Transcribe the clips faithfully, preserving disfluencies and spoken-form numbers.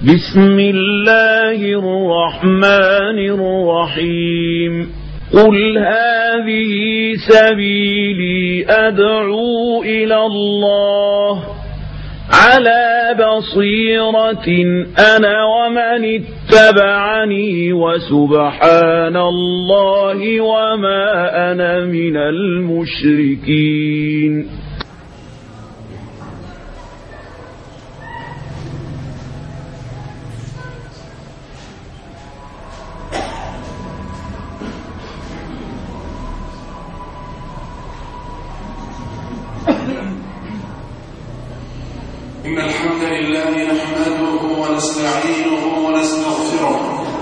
بسم الله الرحمن الرحيم قل هذه سبيلي أدعو إلى الله على بصيرة أنا ومن اتبعني وسبحان الله وما أنا من المشركين. إن الحمد لله نحمده ونستعينه ونستغفره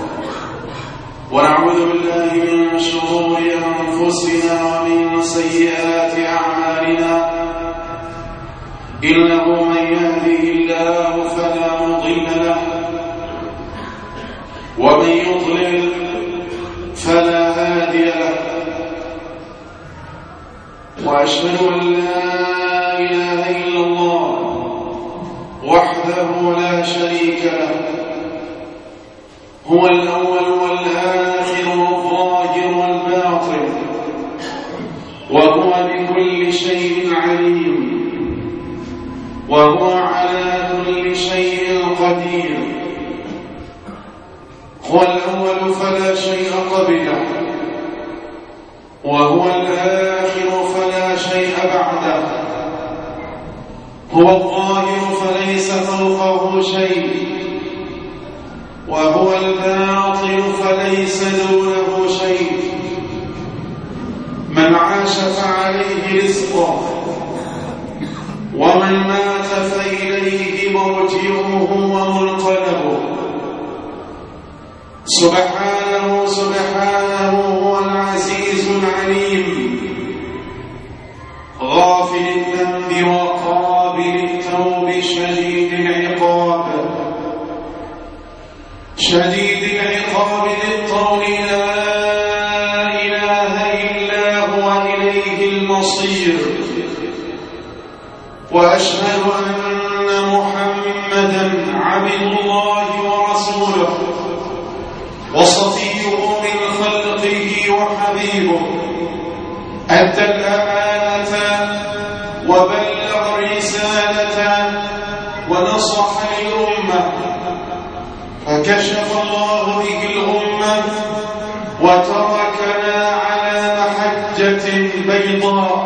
ونعوذ بالله من شرور أنفسنا ومن سيئات أعمالنا إنه من يهده الله فلا مضل له ومن يضلل فلا هادي له وأشهد أن لا إله إلا الله وحده لا شريك له هو الأول والآخر والظاهر والباطن وهو بكل شيء عليم وهو على كل شيء قدير. هو الأول فلا شيء قبله وهو الآخر فلا شيء بعده هو الظاهر فليس فوقه شيء وهو الباطن فليس دونه شيء. من عاش فعليه رزقه ومن مات فإليه مرجعه ومنقلبه. سبحانه سبحانه هو العزيز العليم غافل الذنب وقابل التوب شديد العقاب شديد العقاب للطول لا إله إلا هو إليه المصير. وأشهد أن محمدا عبد الله ورسوله وصفيه من خلقه وحبيبه أدى الأمانة وبلغ الرسالة ونصح الأمة فكشف الله به الأمة وتركنا على محجة بيضاء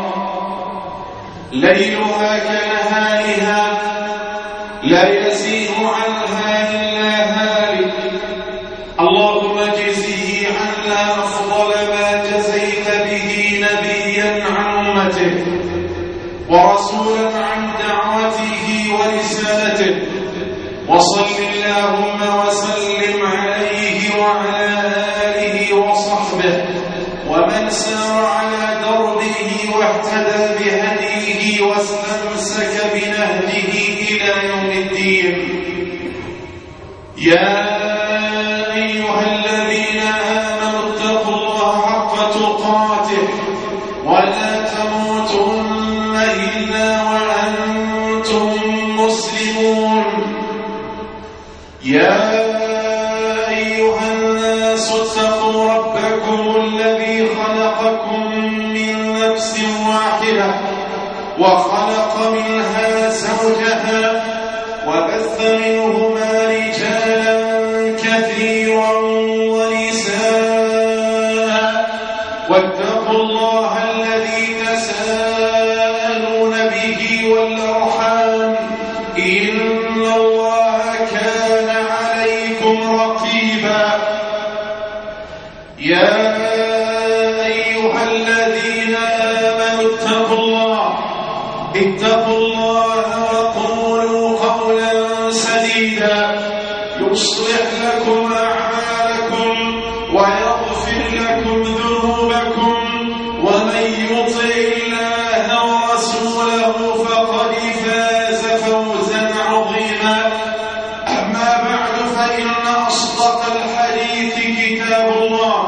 ليلها كنهارها لا يزيغ عنها إلا هالك. اللهم اجزه عنا أفضل ما جزيت به نبيا عن أمته ورسولا عن دعوته ورسالته وصل اللهم وسلم عليه وعلى آله وصحبه ومن سار على دربه واهتدى بهديه واستمسك بنهجه إلى يوم الدين. يا أيها الذين آمنوا اتقوا الله حق تقاته ولا تموتن إلا وأنتم مسلمون. يا أيها الناس اتقوا ربكم الذي خلقكم من نفس واحدة وخلق منها زوجها وبث منهما رجالا كثيرا ونساء واتقوا الله الذي تساءلون به والأرحام إن الله كان عليكم رقيبا. يا أيها الذين آمنوا اتقوا الله اتقوا الله وقولوا قولا سديدا يصلح لكم أعمالكم ويغفر لكم ذنوبكم ومن يطع الله ورسوله فقد فاز فوزا عظيما. أما بعد فإن أصدق الحديث كتاب الله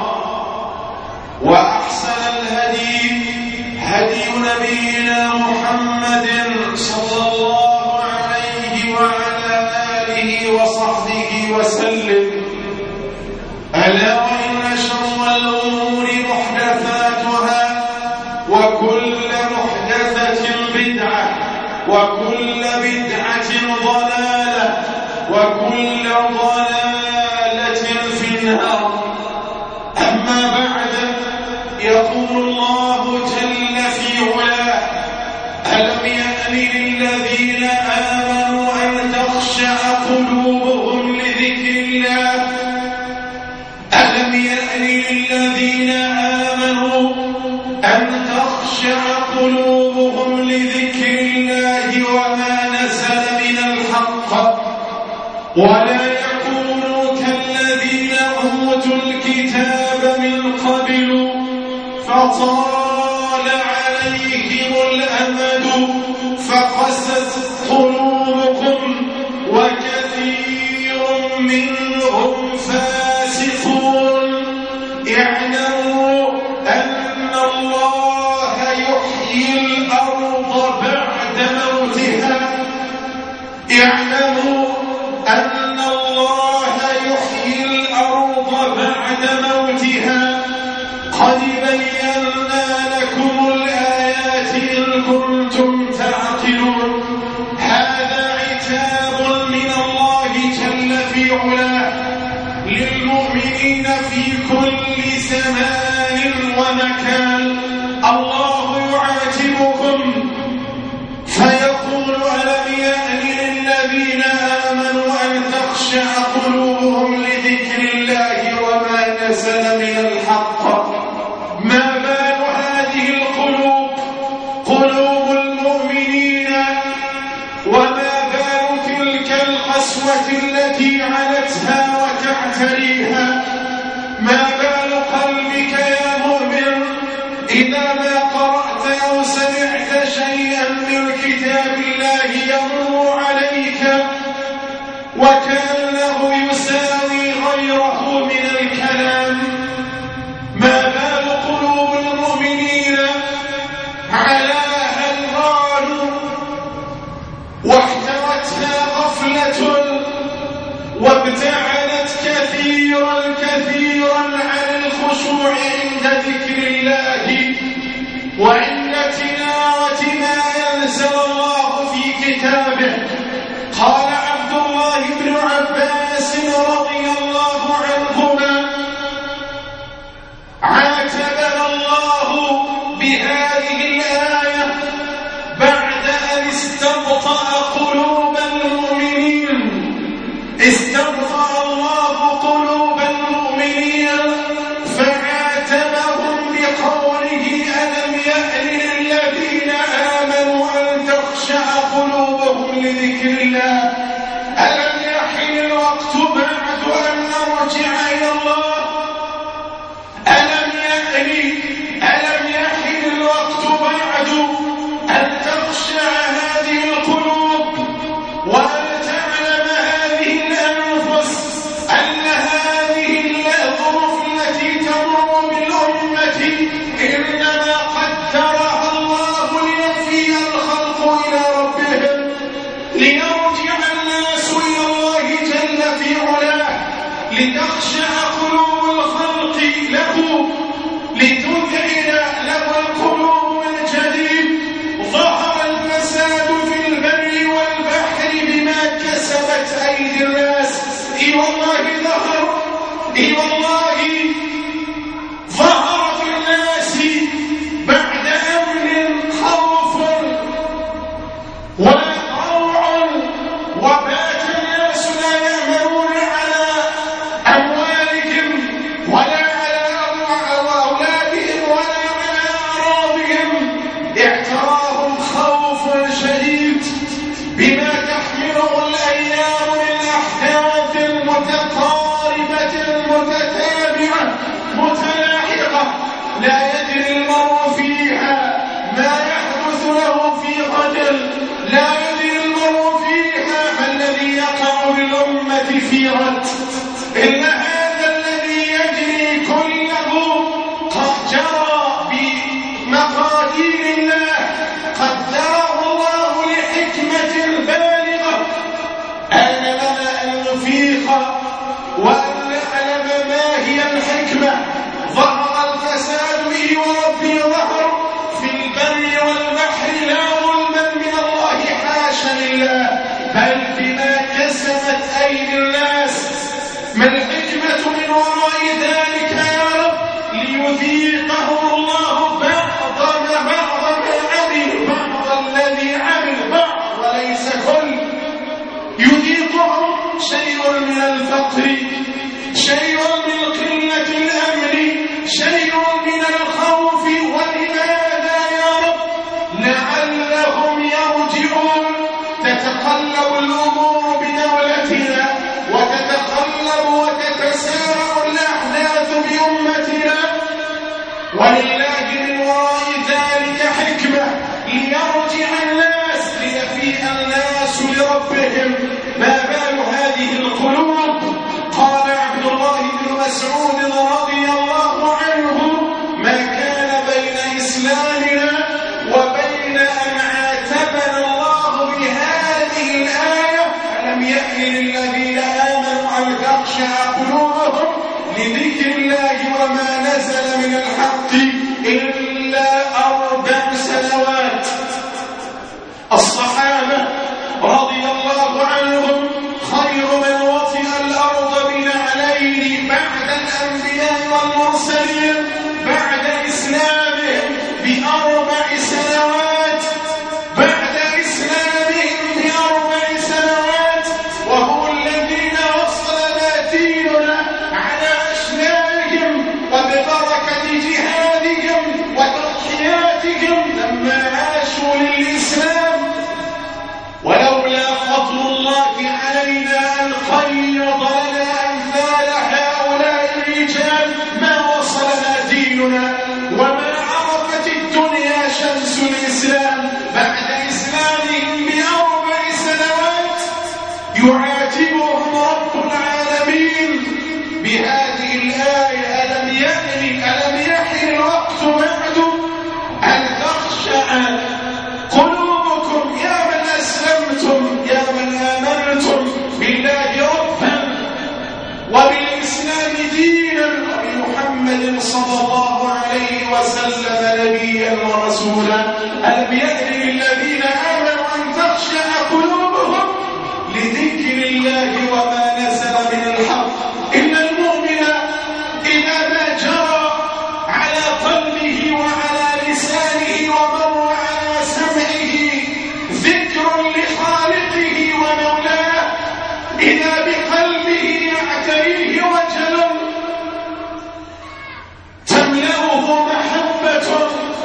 وأحسن الهدي هدي نبينا محمد صلى الله عليه وعلى آله وصحبه وصحبه وسلم. ألا وإن شر الأمور محدثاتها وكل محدثة بدعة وكل بدعة ضلالة وكل ضلالة في النار. أما بعد، يقول الله جل في علاه: ألم يأن للذين آمنوا أن تخشع قلوبهم لذكر الله ألم يأن للذين آمنوا أن تخشع قلوبهم لذكر الله وما نزل من الحق ولا يكونوا كالذين أوتوا الكتاب من قبل فطال عليهم الأمد فقست قلوبكم وكثير منهم فاسقون. اعلموا أن الله يحيي الأرض بعد موتها اعلموا أن الله يحيي الأرض بعد موتها. قد بينا لكم الآيات إن كنتم تعقلون. هذا عتاب من الله جل في علاه للمؤمنين في كل زمان ومكان. الله يعاتبكم فيقول: ألم يأن للذين آمنوا أن تخشع قلوبهم لذكر الله وما نزل من الحق. ما بال هذه القلوب قلوب المؤمنين وما بال تلك القسوة التي علتها وتعتريها. ما بال قلبك يا مؤمن إذا ما قرأت أو سمعت شيئا من كتاب الله يمر عليك وكأنه يساوي غيره من الكلام. ما بال قلوب المؤمنين علاها الغال واحتوتها غفلة وابتعدت كثيرا كثيرا عن الخشوع عند ذكر الله وعند تلاوة ما ينزل الله في كتابه. قال عبد الله بن عباس رضي الله عنهما: عاتبنا الله بهذه الآية بعد أن استبطأ قلوب المؤمنين استبطأ الله قلوب المؤمنين فعاتبهم بقوله: ألم يأن للذين آمنوا أن تخشع قلوبهم لذكر الله. ألم يحن الوقت بعد أن نرجع إلى الله؟ ألم يأن ألم يحن الوقت بعد أن تخشع هذه القلوب وأن تعلم هذه الأنفس أن هذه الظروف التي تمر بالأمة إنما قدرها الله ليفي الخلق إلى ربهم، ليرجع الناس إلى الله جل في علاه، لتخشع قلوب الخلق له، لتذعن له القلوب من جديد. ظهر الفساد في البر والبحر بما كسبت أيدي الناس. إي والله ظهر إي والله ظهر في الناس بعد أمن خوف وروع، وبات الناس لا يأمنون على أموالهم ولا على أولادهم ولا على أراضهم. اعتراهم خوف شديد بما تحمله الأيام من أحداث متقاربة متتابعة متلاحقة لا يدري المرء فيها ما يحدث له في غد، لا يدري المرء فيها ما الذي يقع بالأمة في غد. إن هذا الذي يجري كله قد جرى بمقادير الله، قدره الله لحكمة بالغة. أن لنا أن نفيد وأن نعلم ما هي الحكمة. ظهر الفساد به وربي ظهر في البر والبحر لا ظلما من الله حاشا لله، بل بما كسبت أيدي الناس. ما الحكمة من وراء ذلك يا رب؟ ليذيقهم الله بعض ما بعض ما عمل، بعض الذي عمل بعض وليس كل. يذيقهم شيء من الفقر، شيء من قلة الأمن، شيء من الخوف. ولماذا يا رب؟ لعلهم يرجعون. تتقلب الأمور بدولتنا، وتتقلب وتتسارع الأحداث بأمتنا، ولله من وراء ذلك حكمة ليرجع الناس، ليفيء الناس لربهم. ما بال هذه القلوب؟ قال عبد الله بن مسعود رضي الله عنه: ما كان بين إسلامنا وبين أن عاتبنا الله بهذه الآية ألم يأن للذين آمنوا أن تخشع قلوبهم لذكر الله وما نزل من الحق إلا أربع سنوات. الصحابة رضي الله عنهم خير من وطئ الأرض بنعلين بعد الأنبياء والمرسلين بعد إسلامهم بأربع سنوات، بعد إسلامهم بأربع سنوات، وهم الذين وصلنا ديننا على أشلاءهم وببركة جهادهم وتضحياتهم لما عاشوا للإسلام. ولولا فضل الله علينا أن قيض لنا أمثال هؤلاء الرجال ما وصلنا ديننا وما عرفت الدنيا شمس الإسلام. بعد إسلامهم بأربع سنوات يعاتبهم رب العالمين بهذه الآية: ألم يأن ألم يحن الوقت بعد أن تخشع قلوبكم يا من أسلمتم، يا من آمنتم بالله ربا وبالإسلام دينا وبمحمد صلى الله عليه وسلم نبيا ورسولا. ألم يأن للذين آمنوا أن تخشع قلوبهم لذكر الله وما نزل من الحق. إن المؤمن إذا ما جرى على قلبه وعلى لسانه ومر على سمعه ذكر لخالقه ومولاه، إذا بقلبه يعتريه وجل تملأه محبة،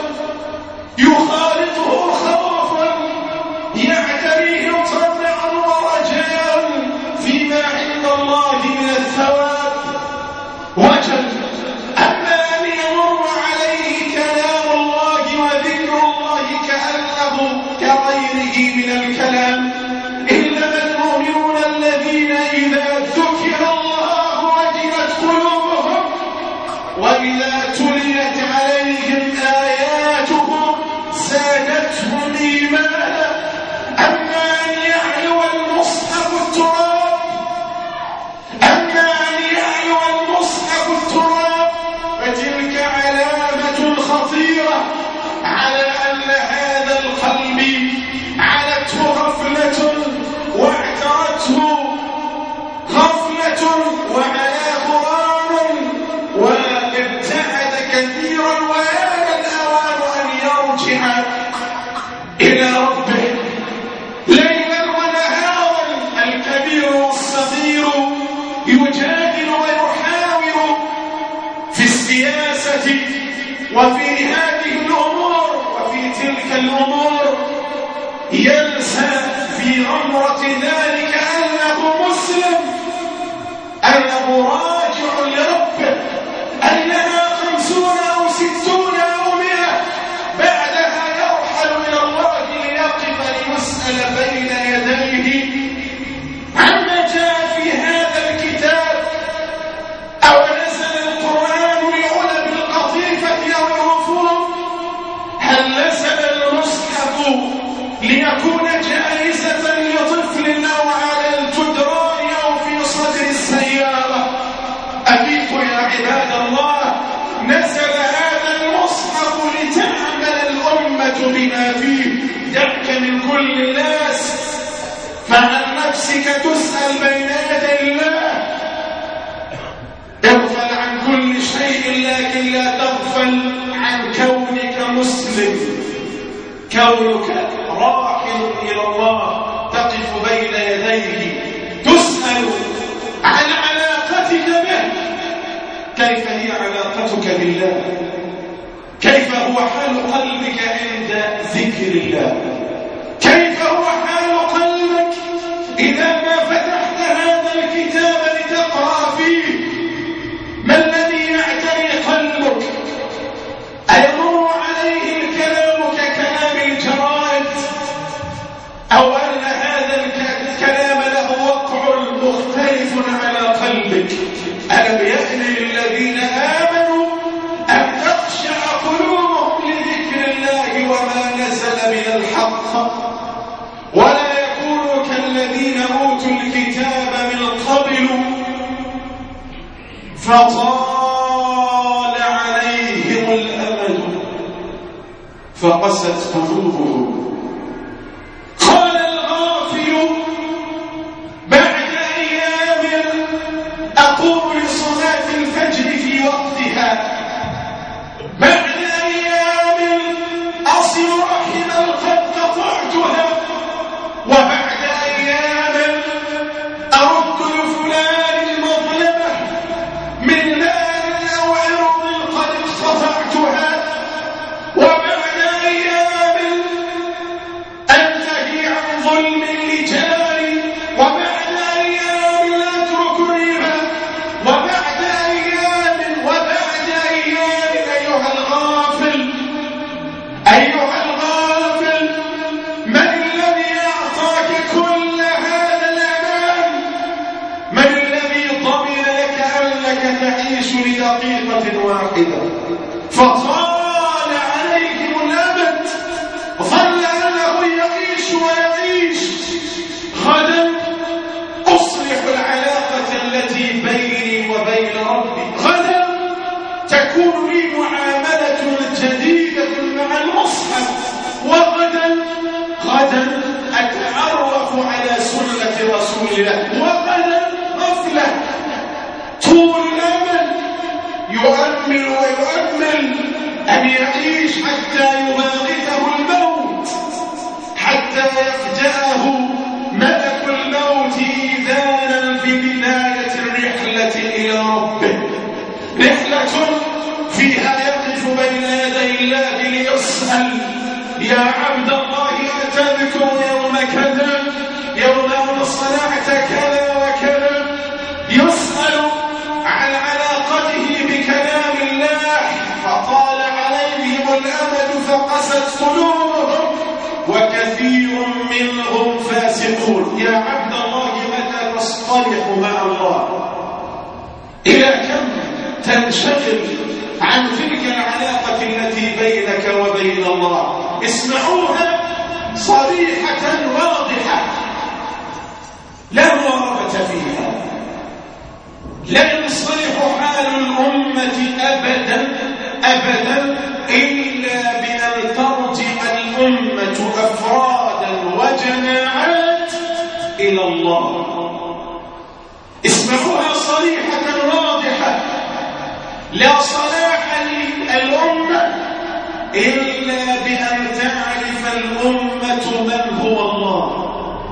يخالطه خوفا، يعتريه طمعا ورجاء فيما عند الله من الثواب وجل. أما أن يمر عليه كلام الله وذكر الله كأنه كغيره من الكلام. إنما المؤمنون الذين إذا ذكر الله وجلت قلوبهم وإذا تليت عليهم آياته زادتهم إيمانا. أما أن يعلو المصحف التراب، أما أن يعلو المصحف التراب فتلك علامة خطيرة على أن هذا القلب علته غفلة واعترته غفلة وعلاه غرام وابتعد كثيرا، وآن الأوان أن يرجع إلى ربه ليلا ونهارا. الكبير والصغير يجادل ويحاور في السياسة وفي هذه الأمور وفي تلك الأمور، ينسى في عمرة ذلك أنه مسلم، أنه راجع لربه، أنها خمسون أو ستون أو مئة، بعدها يرحل إلى الله ليقف ليسأل بين يديه عما جاء في هذا الكتاب. أو نزل القرآن لعلى بالقطيفة أو الرفوف؟ هل نزل المصحف ليكون جائزة لطفل أو بما فيه. دعك من كل الناس، فعن نفسك تسأل بين يدي الله. اغفل عن كل شيء لكن لا تغفل عن كونك مسلم، كونك راحل إلى الله تقف بين يديه تسأل عن علاقتك به. كيف هي علاقتك بالله؟ كيف هو حال قلبك عند ذكر الله؟ كيف هو حال قلبك إذا ما فتحت هذا الكتاب لتقرأ فيه؟ ما الذي يعتري قلبك؟ أيمر عليه الكلام ككلام الجرائد، أو أن هذا الكلام له وقع مختلف على قلبك؟ ألم يأن للذين آمنوا أن تخشع قلوبهم لذكر الله وما نزل من الحق، ولا يكونوا كالذين أوتوا الكتاب من قبل فطال عليهم الأمد فقست قلوبهم. قال الغافل بعد أيام أقوم لصلاة الفجر في وقتها، بعد أيام أصل رحما قد قطعتها، وبعد أيام أرد لفلان المظلمة من مال أو عرض قد اقتطعتها، وبعد أيام أنتهي عن ظلم لجاري، وبعد أيام لا أترك ربا، وبعد أيام وبعد أيام. أيها الغافل، أيها الغافل، من الذي أعطاك كل هذا الأمان؟ من الذي ضمن لك أنك تعيش لدقيقة واحدة فطال عليهم الأمد، ظل أنه يعيش ويعيش؟ غدا أصلح العلاقة التي بيني وبين ربي، غدا تكون لي معاملة جديدة مع المصحف، وغدا غدا أتعرف على سنة رسول الله، وغدا غفلة. طول الأمل يؤمل ويؤمل أن يعيش حتى يباغته الموت، حتى يفجأه ملك الموت إذانا في بداية الرحلة إلى ربه، رحلة فيها يقف بين يدي الله ليسأل: يا عبد الله أتذكر يوم كذا، يوم أن صنعت كذا وكذا؟ يسأل عن علاقته بكلام الله، فطال عليهم الأمد فقست قلوبهم وكثير منهم فاسقون. يا عبد الله متى تصطلح مع الله؟ إلى كم تنشغل عن تلك العلاقة التي بينك وبين الله؟ اسمعوها صريحة واضحة لا مغاربة فيها. لا يصلح حال الأمة أبدا أبدا إلا بأن ترجع الأمة أفرادا وجماعات إلى الله. اسمعوها صريحة واضحة. لا صلاح للأمة إلا بأن تعرف الأمة من هو الله.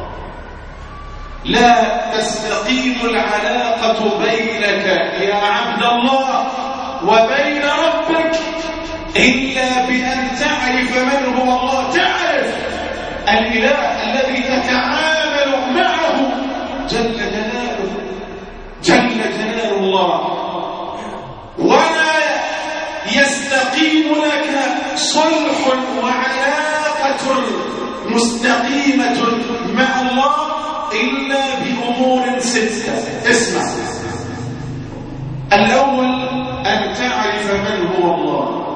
لا تستقيم العلاقة بينك يا عبد الله وبين ربك إلا بأن تعرف من هو الله، تعرف الإله الذي تتعامل معه جل جلاله، جل جلال الله. ولا يستقيم لك صلح وعلاقة مستقيمة مع الله إلا بأمور ستة. اسمع: الأول أن تعرف من هو الله.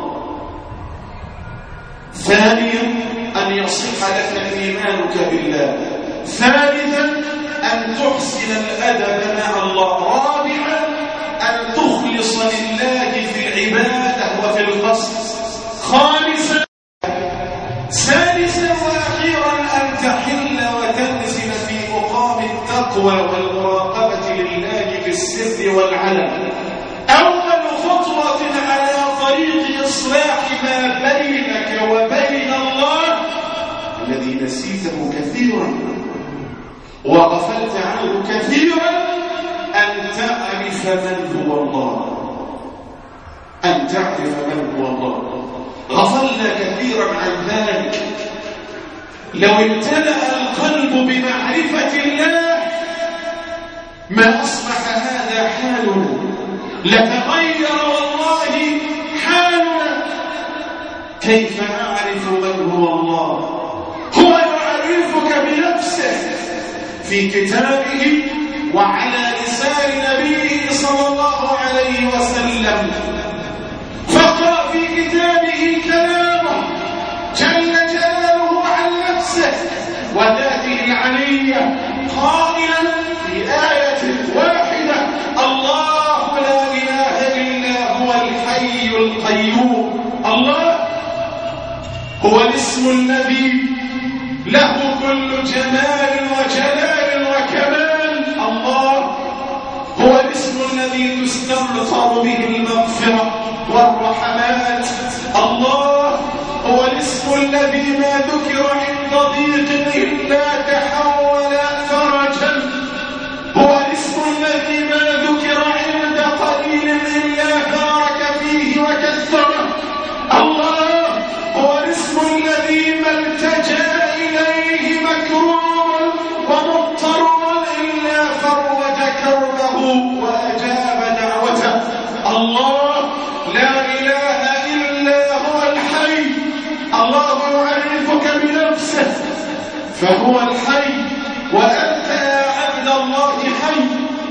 ثانيا أن يصح لك إيمانك بالله. ثالثا أن تحسن الأدب مع الله. رابعا أن تخلص لله في العبادة وفي القصد. خامسا السر والعلن، أول خطوة على طريق إصلاح ما بينك وبين الله الذي نسيته كثيرا وغفلت عنه كثيرا، أن تعرف من هو الله، أن تعرف من هو الله. غفلنا كثيرا عن ذلك. لو امتلأ القلب بمعرفة الله ما أصبح هذا حالنا، لتغير والله حالنا. كيف أعرف من هو الله؟ هو يعرفك بنفسه في كتابه وعلى لسان نبيه صلى الله عليه وسلم. فاقرأ في كتابه كلامه جل جلاله عن نفسه وذاته العلية قائلا في آية واحدة: الله لا إله إلا هو الحي القيوم. الله هو الاسم الذي له كل جمال وجلال وكمال. الله هو الاسم الذي تستمطر به المغفرة والرحمات. الله هو الاسم الذي ما ذكر عند ضيق إلا تحول فرجا. هو الاسم الذي ما ذكر عند قليل إلا بارك فيه وكثره. الله هو الاسم الذي ما التجأ إليه مكروه ومضطر إلا فرج كربه وأجاب دعوته. الله لا إله إلا هو الحي. الله يعرفك بنفسه فهو الحي، وأنت يا عبد الله حي.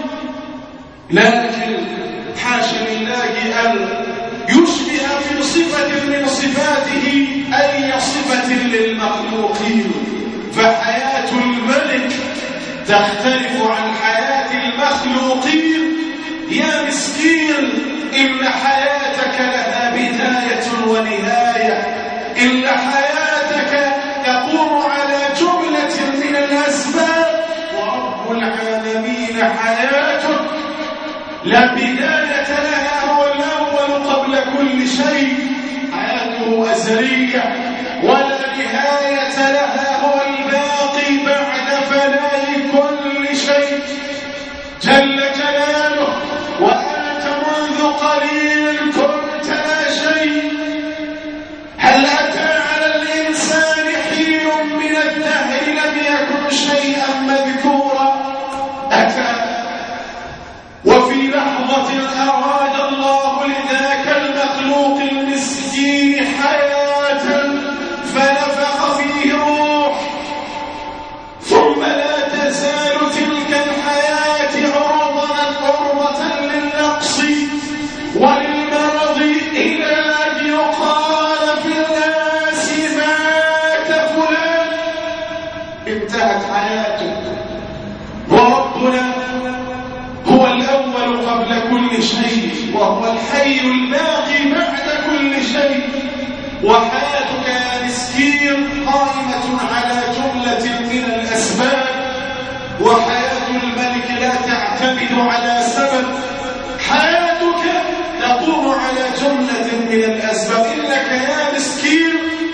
لكن حاشا لله أن يشبه في صفة من صفاته أي صفة للمخلوقين، فحياة الملك تختلف عن حياة المخلوقين. يا مسكين، إن حياتك لها بداية ونهاية، إن حياتك تقوم على جملة من الأسباب، ورب العالمين حياته لا بداية لها، هو الأول قبل كل شيء، حياته أزلية، ولا نهاية لها، هو الباقي بعد فناء كل شيء جل جلاله. وأنت منذ قليل كنت لا شيء. هل أتى على الإنسان حين من الدهر لم يكن شيئا مذكورا؟ أتى، وفي لحظة أراد الله لذاك المخلوق المسكين حياة فنفخ فيه روح، ثم لا تزال تلك الحياة عرضة للنقص وللمرض إلى أن يقال في الناس مات فلان. انتهت حياته. وربنا هو الأول قبل كل شيء، وهو الحي الباقي بعد كل شيء. وحياتك يا مسكين قائمة على جملة من الأسباب، وحياة الملك لا تعتمد على سبب. حياتك تقوم على جملة من الأسباب. إنك يا مسكين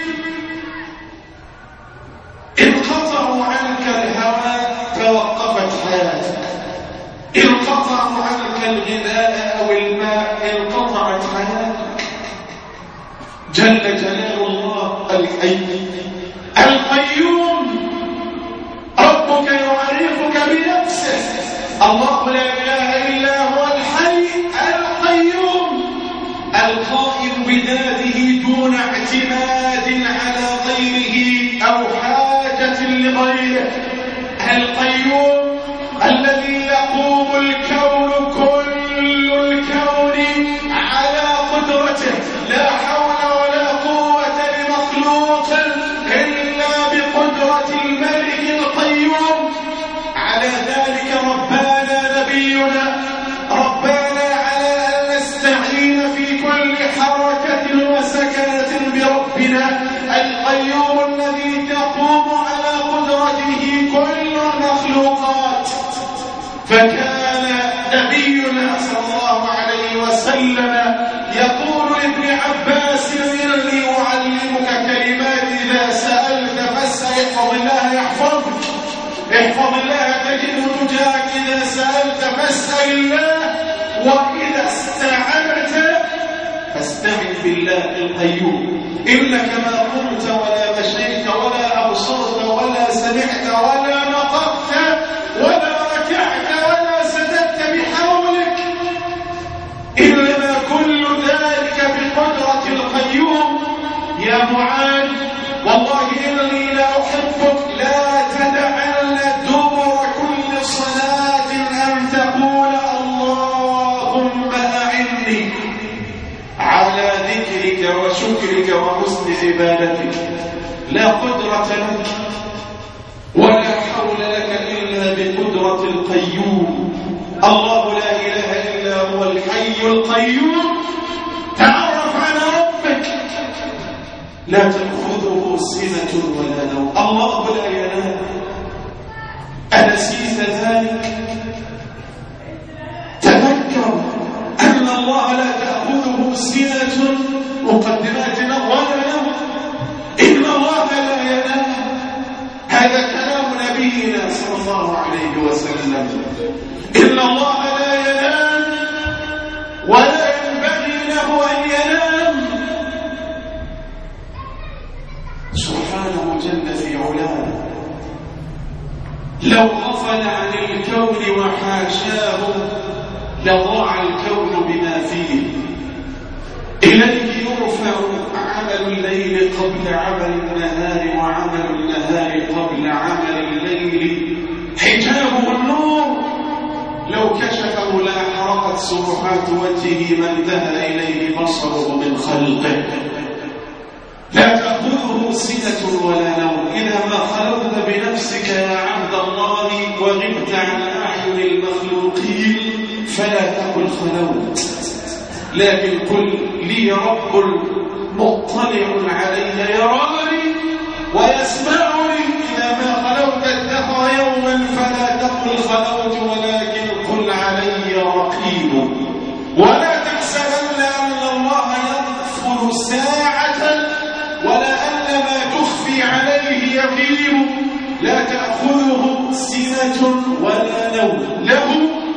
انقطعوا عنك الهواء توقفت حياتك، انقطعوا عنك الغذاء أو الماء انقطعت حياتك. جل جلال الله الحي القيوم. ربك يعرفك بنفسه. الله لا إله إلا هو الحي القيوم القائم بذاته دون اعتماد على غيره أو حاجة لغيره. القيوم الذي يقوم الكون كل الكون على قدرته، لا حول ولا قوة لمخلوق إلا بقدرة الملك القيوم. على ذلك ربنا نبينا ربنا على أن نستعين في كل حركة وسكنة بربنا القيوم الذي تقوم على قدرته كل المخلوقات. فكان نبينا صلى الله عليه وسلم يقول لابن عباس إني أعلمك كلمات إذا سألت فاسأل احفظ الله يحفظك احفظ الله تجده تجاهك إذا سألت فاسأل الله وإذا استعنت فاستعن بالله القيوم إنك ما قمت ولا مشيت ولا أبصرت ولا سمعت ولا نطقت ولا ركعت ولا سجدت بحولك إنما كل ذلك بقدرة القيوم. يا معاذ والله إني لا أحبك لا تدعن دبر كل صلاة أن تقول اللهم أعني على ذكرك وشكرك وحسن عبادتك. لا قدرة لك ولا حول لك إلا بقدرة القيوم. الله لا إله إلا هو الحي القيوم. تعرف على ربك لا تأخذه سنة ولا نوم. الله لا ينام. أنسيت ذلك؟ تذكر أن الله لا تأخذه سنة مقدماتنا ولا نوم. إن الله لا ينام. هذا كلام نبينا صلى الله عليه وسلم. إن الله لا ينام ولا ينبغي له أن ينام. سبحانه جل في علاه لو غفل عن الكون وحاشاه لضاع الكون بما فيه. إليه يرفع عمل الليل قبل عمل النهار وعمل النهار قبل عمل الليل. حجابه النور لو كشفه لأحرقت سبحات وجهه ما انتهى إليه بصره من خلقه. لا تأخذه سنة ولا نوم. إذا ما خلوت بنفسك يا عبد الله وغبت عن أعين المخلوقين فلا تقل خلوت، لكن قل لي رب مطلع علي يراني ويسمعني. إذا ما خلوت الدهر يوما فلا تقل خلوت ولكن قل علي رقيب. ولا تحسبن أن الله يغفل ساعة ولا أن ما تخفي عليه يغيب. لا تأخذه سنة ولا نوم. له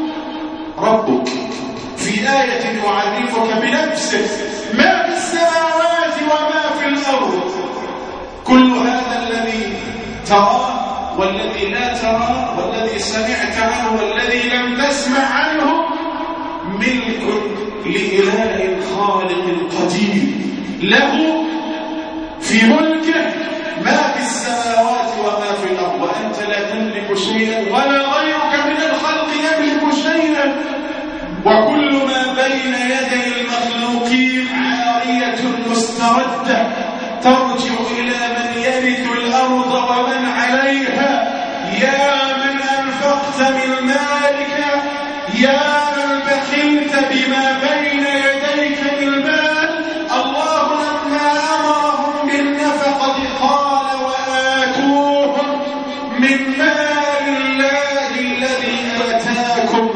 ربك في آية يعرفك بنفسه ما في السماوات وما في الأرض. كل هذا الذي تراه والذي لا تراه والذي سمعت عنه والذي لم تسمع عنه ملك لإله خالق قدير. له في ملكه ما في السماوات وما في الأرض وأنت لا تملك شيئا ولا غيرك من الخلق يملك شيئا. وكل ما بين يدي المخلوقين عارية مستردة ترجع إلى من يرث الأرض ومن عليها. يا من أنفقت من مالك يا من بخلت بما بين يديك من مال. الله لما أمرهم بالنفقة قال وآتوهم من مال الله الذي آتاكم.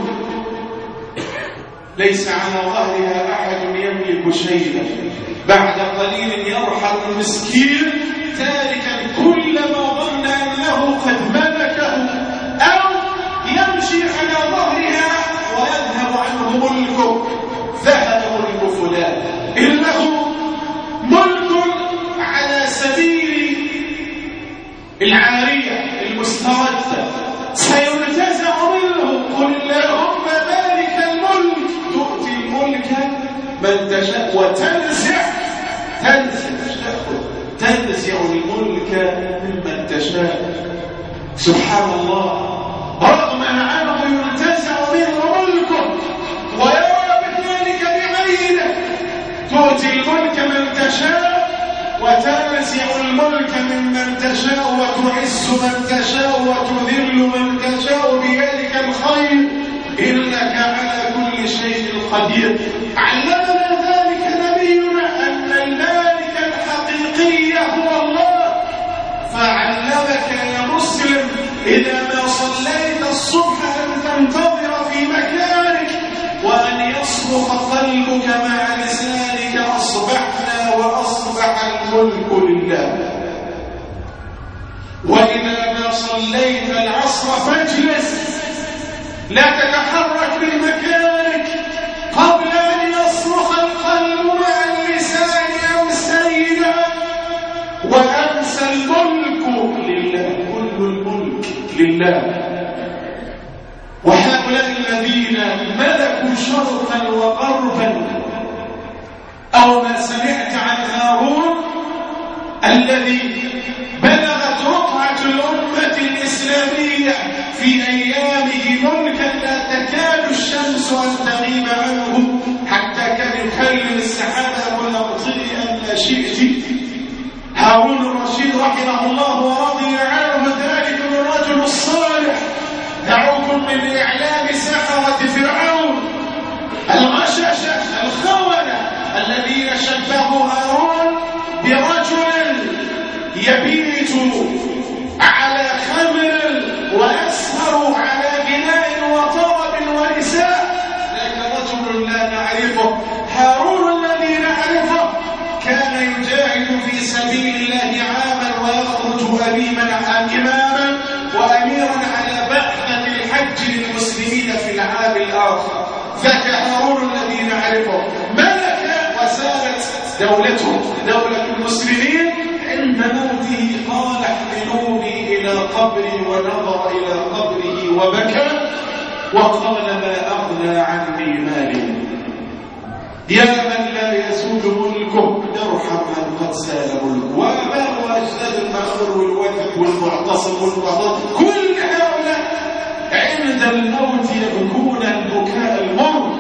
ليس على ظهرها أحد يملك شيئا. بعد قليل يرحل المسكين تاركا كل ما ظن أنه قد ملكه أو يمشي على ظهرها ويذهب عنه ملكه. ذهب ملك فلان إنه ملك على سبيل العارية المستردة سينتزع منه. قل اللهم مالك الملك تؤتي الملك من تشاء وتنزع تنزع تنزع الملك ممن تشاء. سبحان الله. رغم عنه ينتزع منه ملكه ويرى بذلك بعينه. تؤتي الملك من تشاء وتنزع الملك ممن تشاء وتعز من تشاء وتذل من تشاء بيدك الخير إنك على كل شيء قدير. علمنا ذلك نبينا أن المالك الحقيقي هو الله. فعلمك يا مسلم إذا ما صليت الصبح أن تنتظر في مكان وإذا ما صليت العصر فاجلس، لا تتحرك من مكانك قبل أن يصرخ القلب مع اللسان أمسينا وأمسى الملك لله، كل الملك لله. وهؤلاء الذين ملكوا شرقا وغربا، أو ما سمعت عن هارون الذي بلغت رقعة الأمة الإسلامية في أيامه ملكا لا تكاد الشمس أن تغيب عنه، حتى كان يكلم السحابة يقول أطيعي أن لا شئت. هارون الرشيد رحمه الله ورضي عنه ذلك الرجل الصالح. دعوكم من إعلام سحرة فرعون الغششة الخونة الذين شبهوا هارون برجل يبيت على خمر ويسهر على غناء وطرب ونساء، لكن رجل لا نعرفه. هارون الذي نعرفه كان يجاهد في سبيل الله عاما ويخرج أميما إماما وأميرا على بعثة الحج للمسلمين في العام الآخر. ذاك هارون الذي نعرفه ملك وسارت دولته دولة المسلمين. عند موته قال احملوني إلى قبري، ونظر إلى قبره وبكى وقال ما أغنى عني مالي. يا من لا يزول ملكه ارحم من قد زال ملكه. وآباء وأجداد المغفور والوثب والمعتصم والمعتصم كل هؤلاء عند الموت يبكون البكاء المر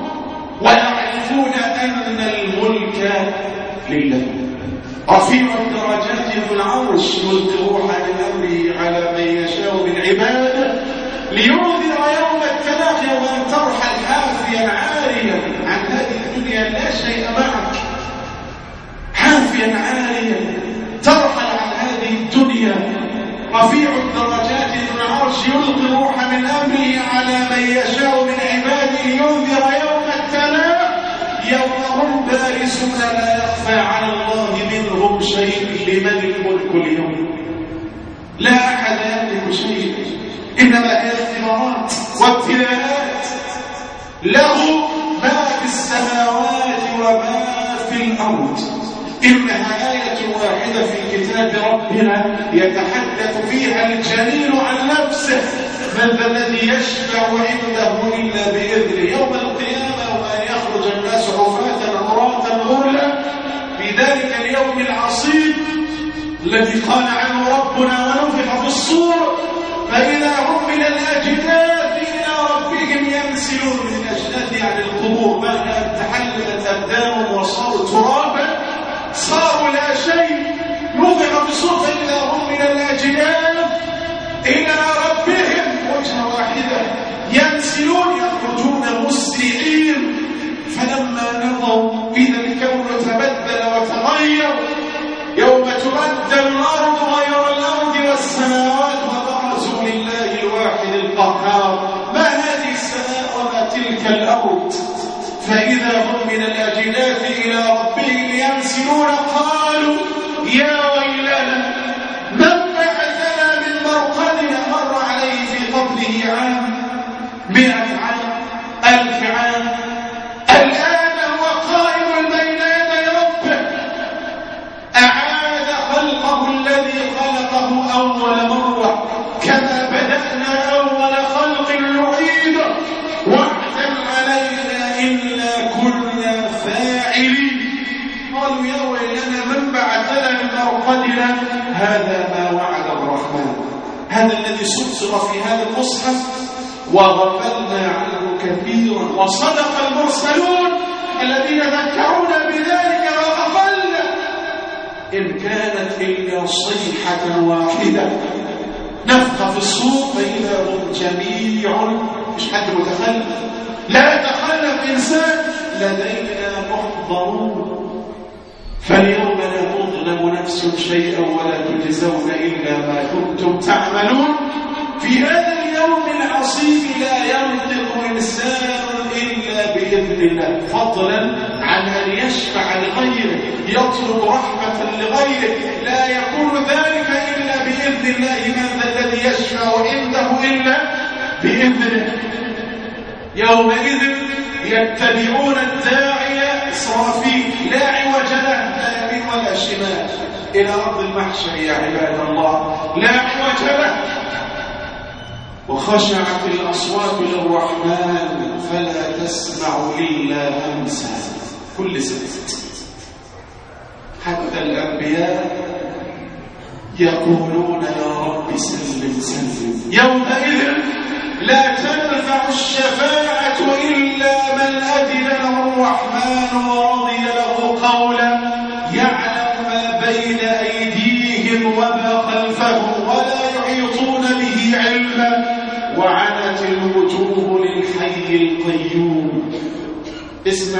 ويعرفون أن الملك لله. رفيع الدرجات ذو العرش يلقي روح من أمره على من يشاء من عباده لينذر يوم التلاق، يوم أن ترحل حافيا عاريا عن هذه الدنيا لا شيء معك، حافيا عاريا ترحل عن هذه الدنيا. رفيع الدرجات ذو العرش يلقي روح من أمره على من يشاء من عباده لينذر يوم التلاق، يوم هم بارزون لا يخفى على الله منهم شيء. لمن الملك اليوم؟ لا أحد يملك شيء، إنما هي اختبارات وابتلاءات. له ما في السماوات وما في الأرض. إنها آية واحدة في كتاب ربنا يتحدث فيها الجليل عن نفسه. من ذا الذي يشفع عنده إلا بإذنه يوم القيامة، وأن يخرج الناس حفاة عراة غرلا في ذلك اليوم العصيب الذي قال عنه ربنا ونفخ في الصور فإذا هم من الأجداث إلى ربهم ينسلون. من الأجداث يعني القبور، بعد أن تحللت أبدانهم وصاروا ترابا صاروا لا شيء. نفخ في الصور فإذا هم من الأجداث إلى ربهم وجهة واحدة ينسلون يخرجون مسرعين. فلما نظروا إذا الكون تبدل وتغير، يوم تبدل الأرض غير الأرض والسماوات وبرزوا لله الواحد القهار. ما هذه السماء وما تلك الأرض؟ فإذا هم من الأجداث إلى ربهم ينسلون قالوا يا ويلنا من بعثنا من مرقدنا. مر عليه في قبره عام، مئة عام، ألف عام، الآن هو قائم بين يدي ربه. أعاد خلقه الذي خلقه أول مرة، كما بدأنا أول خلق نعيده وعدا علينا إنا كنا فاعلين. قالوا يا ويلنا من بعثنا من مرقدنا. هذا ما وعد الرحمن، هذا الذي سطر في هذا المصحف وغفلنا عنه كثيرا. وصدق المرسلون الذين ذكرونا بذلك وغفلنا. إن كانت إلا صيحة واحدة نفخ في الصور فإذا هم جميع، مش حد متخلف، لا يتخلف إنسان، لدينا محضرون. فاليوم لا تظلم نفس شيئا ولا تجزون إلا ما كنتم تعملون. في هذا اليوم العصيب لا ينطق إنسان إلا بإذن الله، فضلا عن أن يشفع لغيره، يطلب رحمة لغيره، لا يكون ذلك إلا بإذن الله. من ذا الذي يشفع عنده إلا بإذنه؟ يومئذ يتبعون الداعي إسرافيل لا عوج له لا يمين ولا شمال إلى أرض المحشر يا عباد الله، لا عوج له. وخشعت الأصوات للرحمن فلا تسمع إلا همسا، كل سكت. حتى الأنبياء يقولون يا رب سلم سلم. يومئذ لا تنفع الشفاعة إلا من أذن له الرحمن ورضي له قولا. يعلم ما بين أيديهم وما خلفهم ولا يحيطون به علما. وعنت الوجوه للحي القيوم. اسمع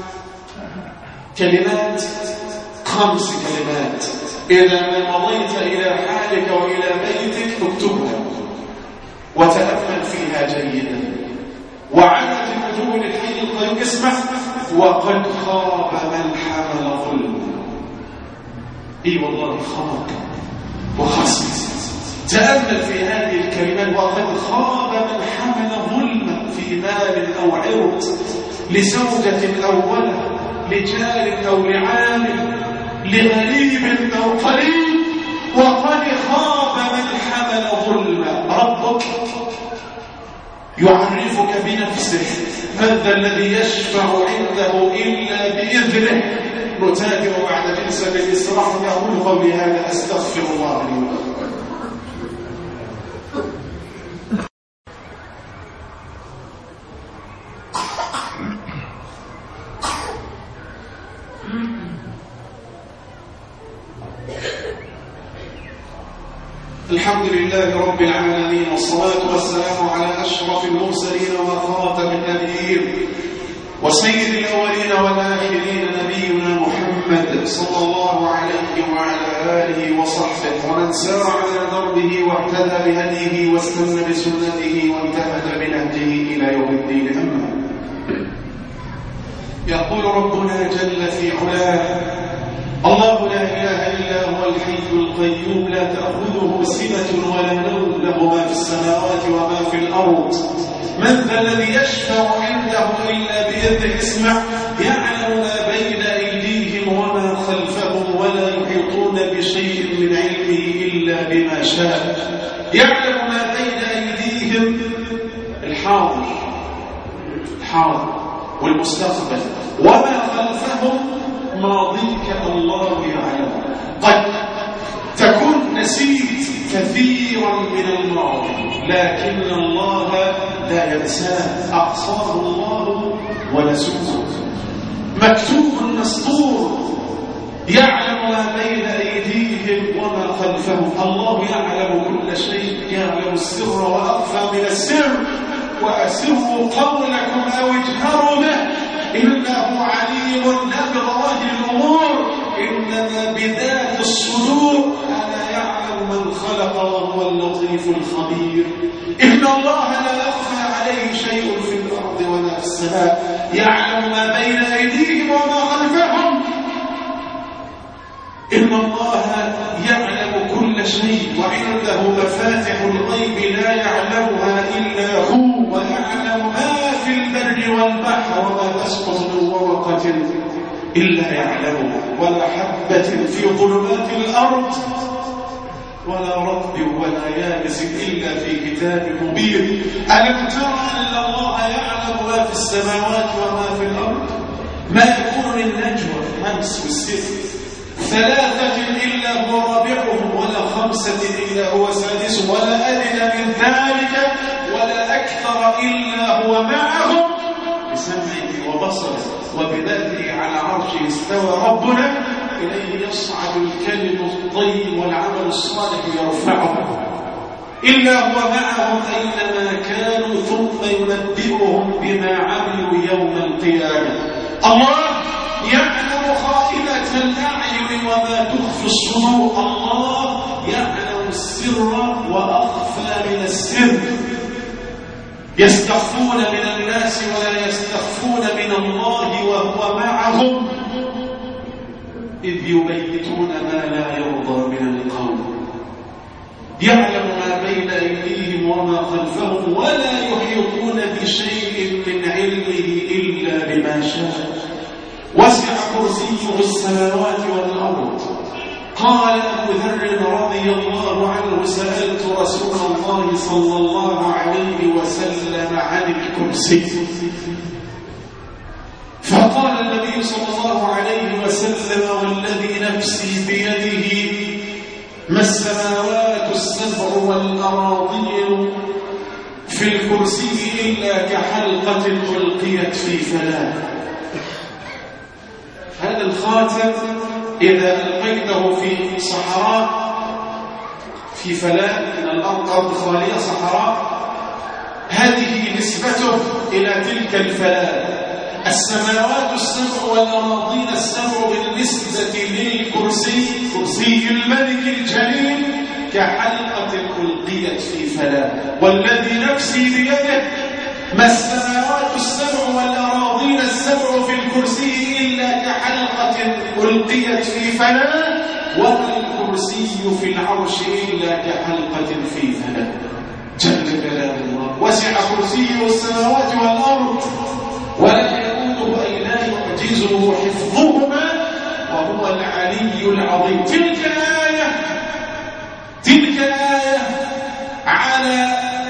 كلمات، خمس كلمات، إذا ما مضيت إلى حالك وإلى بيتك اكتبها وتأمل فيها جيدا. وعنت الوجوه للحي القيوم. اسمع، وقد خاب من حمل ظلما. اي والله خاب وخسر. تأمل في هذه الكلمات. وقد خاب من حمل ظلما في مال أو عرض، لزوجة أو ولد، لجار أو لعامل، لغريب أو قريب. وقد خاب من حمل ظلما. ربك يعرفك بنفسه. من ذا الذي يشفع عنده إلا بإذنه. نتابع بعد جلسة الاستراحة. أقول قولي هذا أستغفر الله لي ولكم. الحمد لله رب العالمين، والصلاة والسلام على أشرف المرسلين وخاتم النبيين وسيد الأولين والآخرين نبينا محمد صلى الله عليه وعلى آله وصحبه ومن سار على دربه واهتدى بهديه واستنى بسنته وانتهج بنهجه إلى يوم الدين. أما يقول ربنا جل في علاه: الله لا إله إلا هو الحي القيوم لا تأخذه سنة ولا نوم، له ما في السماوات وما في الأرض. من ذا الذي يشفع عنده إلا بيده. اسمع، يعلم ما بين أيديهم وما خلفهم ولا يحيطون بشيء من علمه إلا بما شاء. يعلم ما بين أيديهم، الحاضر الحاضر والمستقبل، وما خلفهم ماضيك الله يعلم. قد تكون نسيت كثيرا من الماضي، لكن الله لا ينساه. أقصاه الله ونسوه، مكتوب مسطور. يعلم ما بين أيديهم وما خلفهم. الله يعلم كل شيء، يعلم السر وأخفى من السر. وأسروا قولكم أو اجهروا به إنه عليم لا بظواهر الأمور إنما بذات الصدور. ألا يعلم من خلق وهو اللطيف الخبير. إن الله لا يخفى عليه شيء في الأرض ولا في السماء. يعلم ما بين أيديهم وما خلفهم. إن الله يعلم كل شيء وعنده مفاتح الغيب لا يعلمها إلا هو. ويعلم ما في البر والبحر وما تسقط من ورقة إلا يعلمها ولا حبة في ظلمات الأرض ولا رطب ولا يابس إلا في كتاب مبين. ألم تر أن الله يعلم ما في السماوات وما في الأرض؟ ما يكون من نجوى همس والسر ثلاثة إلا هو رابعهم ولا خمسة إلا هو سادسهم ولا أدنى من ذلك ولا أكثر إلا هو معهم بسمعه وبصره وبذاته على عرشه استوى. ربنا إليه يصعد الكلم الطيب والعمل الصالح يرفعه. إلا هو معهم أينما كانوا ثم ينبئهم بما عملوا يوم القيامة. الله يعلم خائنة الأعين وما تخفي الصدور. الله يعلم السر وأخفى من السر. يستخفون من الناس ولا يستخفون من الله وهو معهم إذ يبيتون ما لا يرضى من القول يعلم ما بين أيديهم وما خلفهم ولا يحيطون بشيء من علمه إلا بما شاء وسع كرسيه السماوات والأرض. قال أبو ذر رضي الله عنه سألت رسول الله صلى الله عليه وسلم عن الكرسي فقال النبي صلى الله عليه وسلم والذي نفسي بيده ما السماوات السبع والأراضين في الكرسي إلا كحلقة ألقيت في فلاة. هذا الخاتم إذا ألقيته في صحراء في فلاة من الأرض أرض خالية صحراء هذه نسبته إلى تلك الفلاة. السماوات السبع والأراضين السبع بالنسبة للكرسي كرسي الملك الجليل كحلقة ألقيت في فلاة. والذي نفسي بيده ما السماوات السبع والأراضين السبع في الكرسي إلا كحلقة ألقيت في فلاة وما الكرسي في العرش إلا كحلقة في فلاة. جل جلال الله وسع كرسيه السماوات والأرض ولا يؤوده أي لا يعجزه حفظهما وهو العلي العظيم. تلك آية تلك آية على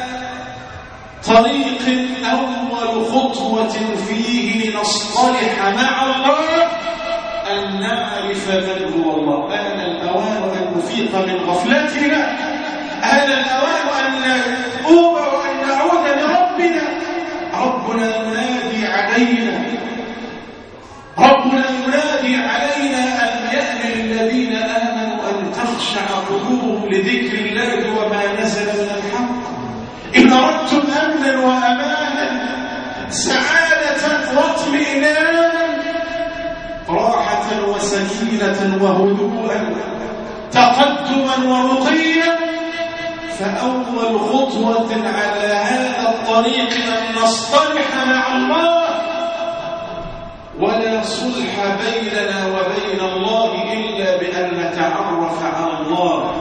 طريق أول خطوة فيه نصطلح مع الله أن نعرف من هو الله. آن الأوان أن نفيق من غفلتنا، آن الأوان أن نؤوب وأن نعود لربنا. ربنا ينادي علينا ربنا ينادي علينا أن يأمن الذين آمنوا أن تخشع قلوبهم لذكر الله وما نزل من الحق. إن أردتم أمنا وأمانا سعادة واطمئنانا راحة وسكينة وهدوءا تقدما ورقيا فأول خطوة على هذا الطريق أن نصطلح مع الله. ولا صلح بيننا وبين الله إلا بأن نتعرف على الله،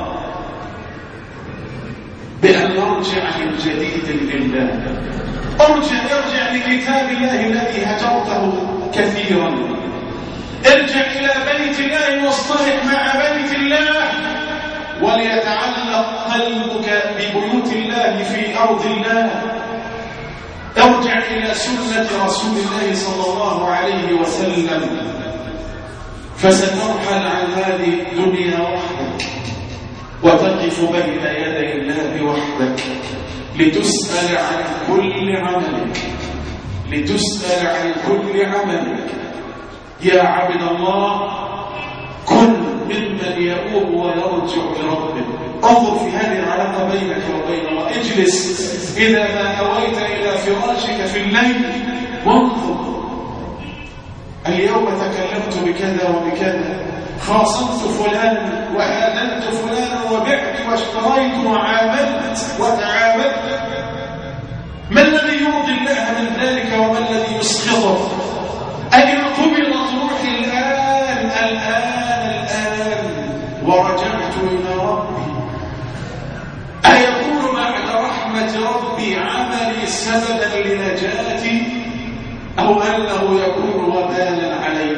بأن نرجع من جديد لله. ارجع ارجع لكتاب الله الذي هجرته كثيرا، ارجع إلى بيت الله واصطلح مع بيت الله وليتعلق قلبك ببيوت الله في أرض الله. ارجع إلى سنة رسول الله صلى الله عليه وسلم فسترحل عن هذه الدنيا وحدك وتقف بين يدي الله وحدك لتسأل عن كل عملك لتسأل عن كل عملك. يا عبد الله كن ممن يؤوب ويرجع لربه. انظر في هذه العلاقة بينك وبين الله. اجلس إذا ما أويت إلى فراشك في الليل وانظر اليوم تكلمت بكذا وبكذا، خاصمت فلان وآذنت فلان وبعت واشتريت وعاملت وتعاملت. ما الذي يرضي الله من ذلك وما الذي يسخطه؟ أين قبلت روحي الآن الآن الآن ورجعت إلى ربي؟ أيكون بعد رحمة ربي عملي سببا لنجاتي أو أنه يكون وبالا علي؟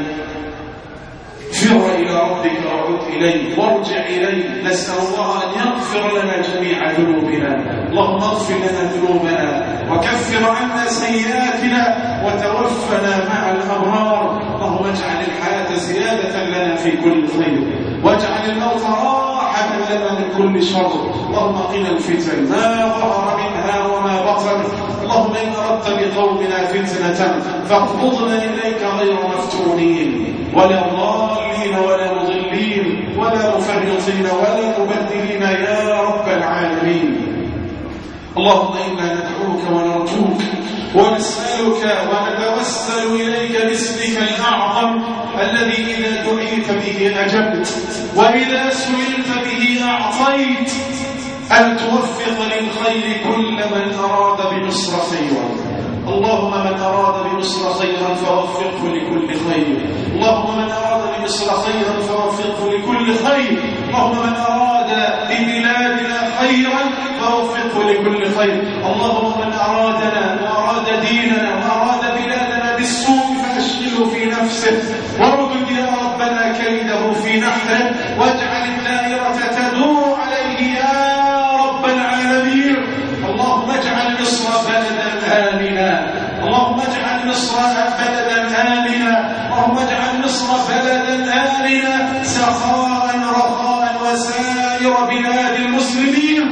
فر إلى ربك وعد إليه وارجع إليه. نسأل الله أن يغفر لنا جميع ذنوبنا. اللهم اغفر لنا ذنوبنا وكفر عنا سيئاتنا وتوفنا مع الأبرار. اللهم اجعل الحياة زيادة لنا في كل خير واجعل الموت راحة لنا من كل شر. اللهم قنا الفتن ما ظهر منها وما بطن. اللهم إن أردت بقومنا فتنة فاقبضنا إليك غير مفتونين ولا ضالين ولا مضلين ولا مفرطين ولا مبدلين يا رب العالمين. اللهم إنا ندعوك ونرجوك ونسألك ونتوسل إليك باسمك الأعظم الذي إذا دعيت به أجبت وإذا سئلت به أعطيت، أن توفق للخير كل من أراد بمصر خيرا. اللهم من أراد بمصر مصر خيرا فوفقه لكل خير. اللهم من أراد لمصر خيرا فوفقه لكل خير. اللهم من أراد لبلادنا خيرا فوفقه لكل خير. اللهم من أرادنا وأراد ديننا وأراد بلادنا بالسوء فأشغله في نفسه واردد يا ربنا كيده في نحره واجعل الدائرة تدور عليه يا رب العالمين. اللهم اجعل مصر بلدا آمنا. اللهم اجعل مصر بلدا آمنا. اللهم اجعل مصر بلدا آمنا سخاء رخاء وسائر بلاد المسلمين.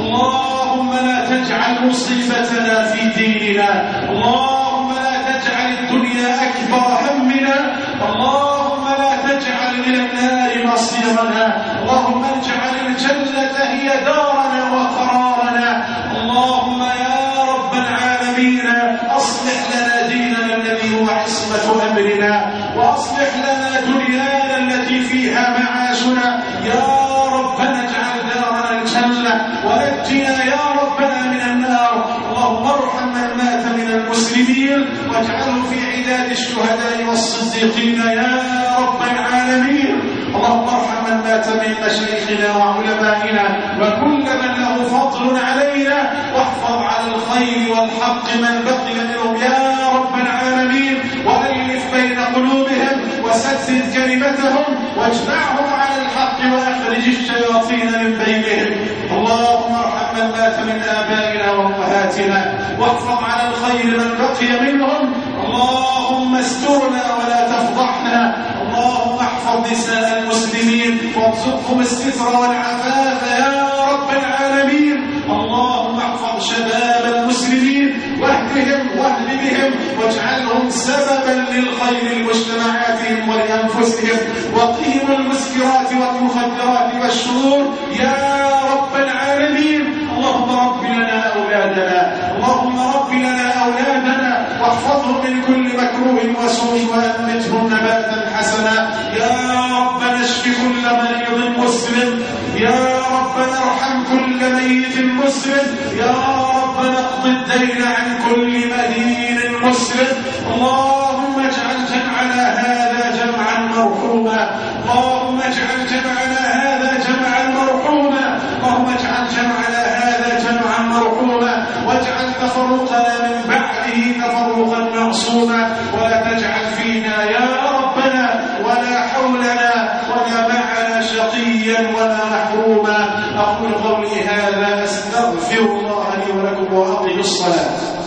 اللهم لا تجعل مصيبتنا في ديننا. اللهم لا تجعل الدنيا أكبر همنا. اللهم لا تجعل إلى النار مصيرنا. اللهم اجعل الجنة هي دارنا وقرارنا. اللهم يا رب العالمين أصلح لنا ديننا الذي هو عصمة أمرنا وأصلح لنا دنيانا التي فيها معاشنا. يا ربنا اجعل دارنا الجنة ونجنا يا ربنا من النار. اللهم ارحم من مات من المسلمين واجعله في عداد الشهداء والصديقين يا رب العالمين. اللهم ارحم من مات من مشايخنا وعلمائنا وكل من له فضل علينا واحفظ على الخير والحق من بقي منهم يا رب العالمين. وألف بين قلوبهم وسدد كلمتهم واجمعهم على الحق واخرج الشياطين من بينهم. اللهم ارحم من مات من آبائنا وأمهاتنا واحفظ على الخير من بقي منهم. اللهم استرنا ولا تفضحنا. اللهم احفظ نساء المسلمين وارزقهم الستر والعفاف يا رب العالمين. اللهم احفظ شباب المسلمين واهدهم واهد بهم واجعلهم سببا للخير لمجتمعاتهم ولأنفسهم وقهم المسكرات والمخدرات والشرور يا رب العالمين. اللهم رب لنا أولادنا. اللهم رب لنا أولادنا واحفظهم من كل مكروه وسوء وأنبتهم نباتا حسنا. يا رب نشف كل مريض مسلم. يا رب ارحم كل ميت مسلم. يا رب نقض الدين عن كل مدين مسلم. اللهم اجعل جمعنا هذا جمعا مرحوما. اللهم اجعل جمعنا هذا جمعا مرحوما. اللهم اجعل جمعنا هذا جمعا مرحوما واجعل تفرقنا من بعده تفرقا معصوما ولا تجعل فينا يا ربنا ولا حولنا ولا معنا شقيا ولا محروما. أقول قولي هذا أستغفر الله لي ولكم وأقم الصلاة.